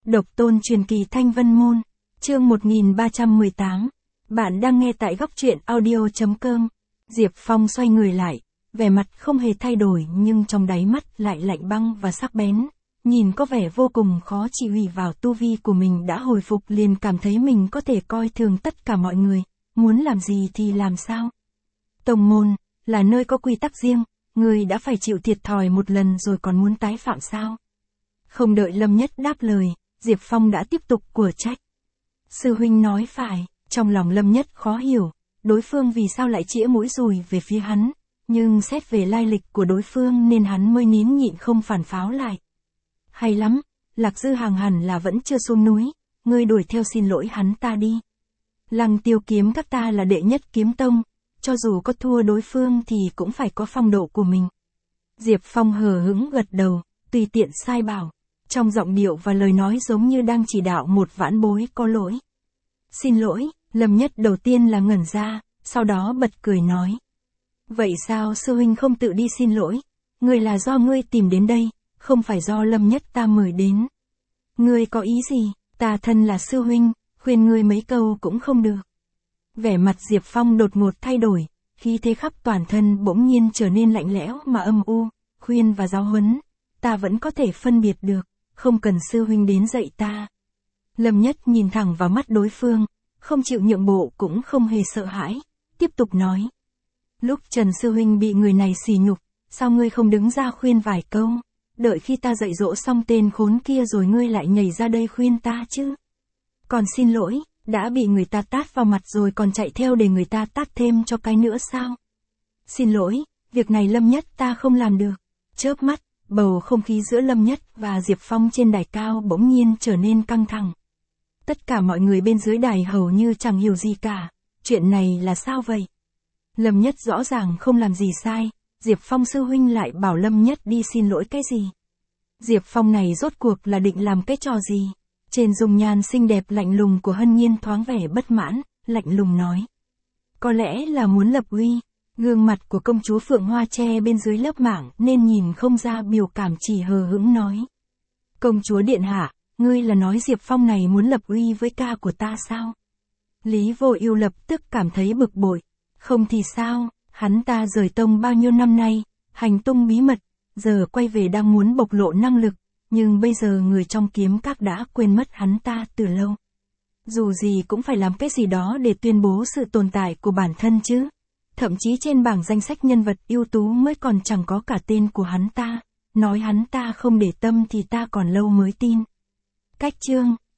Độc tôn truyền kỳ Thanh Vân Môn, chương 1318. Bạn đang nghe tại góc truyện audio.com. Diệp Phong xoay người lại, vẻ mặt không hề thay đổi nhưng trong đáy mắt lại lạnh băng và sắc bén. Nhìn có vẻ vô cùng khó chịu vào tu vi của mình đã hồi phục liền cảm thấy mình có thể coi thường tất cả mọi người, muốn làm gì thì làm sao. Tông môn, là nơi có quy tắc riêng, người đã phải chịu thiệt thòi một lần rồi còn muốn tái phạm sao? Không đợi Lâm Nhất đáp lời, Diệp Phong đã tiếp tục của trách. Sư huynh nói phải, trong lòng Lâm Nhất khó hiểu, đối phương vì sao lại chĩa mũi dùi về phía hắn, nhưng xét về lai lịch của đối phương nên hắn mới nín nhịn không phản pháo lại. Hay lắm, Lạc Dư Hàng hẳn là vẫn chưa xuống núi, ngươi đuổi theo xin lỗi hắn ta đi. Lăng Tiêu kiếm các ta là đệ nhất kiếm tông, cho dù có thua đối phương thì cũng phải có phong độ của mình. Diệp Phong hờ hững gật đầu, tùy tiện sai bảo, trong giọng điệu và lời nói giống như đang chỉ đạo một vãn bối có lỗi. Xin lỗi, Lâm Nhất đầu tiên là ngẩn ra, sau đó bật cười nói. Vậy sao sư huynh không tự đi xin lỗi? Người là do ngươi tìm đến đây, không phải do Lâm Nhất ta mời đến. Ngươi có ý gì? Ta thân là sư huynh, khuyên ngươi mấy câu cũng không được. Vẻ mặt Diệp Phong đột ngột thay đổi, khí thế khắp toàn thân bỗng nhiên trở nên lạnh lẽo mà âm u, khuyên và giáo huấn. Ta vẫn có thể phân biệt được, không cần sư huynh đến dạy ta. Lâm Nhất nhìn thẳng vào mắt đối phương, không chịu nhượng bộ cũng không hề sợ hãi, tiếp tục nói. Lúc Trần sư huynh bị người này sỉ nhục, sao ngươi không đứng ra khuyên vài câu, đợi khi ta dạy dỗ xong tên khốn kia rồi ngươi lại nhảy ra đây khuyên ta chứ. Còn xin lỗi, đã bị người ta tát vào mặt rồi còn chạy theo để người ta tát thêm cho cái nữa sao? Xin lỗi, việc này Lâm Nhất ta không làm được. Chớp mắt, bầu không khí giữa Lâm Nhất và Diệp Phong trên đài cao bỗng nhiên trở nên căng thẳng. Tất cả mọi người bên dưới đài hầu như chẳng hiểu gì cả, chuyện này là sao vậy? Lâm Nhất rõ ràng không làm gì sai, Diệp Phong sư huynh lại bảo Lâm Nhất đi xin lỗi cái gì? Diệp Phong này rốt cuộc là định làm cái trò gì? Trên dung nhan xinh đẹp lạnh lùng của Hân Nhiên thoáng vẻ bất mãn, lạnh lùng nói. Có lẽ là muốn lập uy, gương mặt của công chúa Phượng Hoa che bên dưới lớp mảng nên nhìn không ra biểu cảm chỉ hờ hững nói. Công chúa điện hạ, ngươi là nói Diệp Phong này muốn lập uy với ca của ta sao? Lý Vô Ưu lập tức cảm thấy bực bội, không thì sao, hắn ta rời tông bao nhiêu năm nay, hành tung bí mật, giờ quay về đang muốn bộc lộ năng lực. Nhưng bây giờ người trong kiếm các đã quên mất hắn ta từ lâu. Dù gì cũng phải làm cái gì đó để tuyên bố sự tồn tại của bản thân chứ. Thậm chí trên bảng danh sách nhân vật ưu tú mới còn chẳng có cả tên của hắn ta. Nói hắn ta không để tâm thì ta còn lâu mới tin. Cách chương,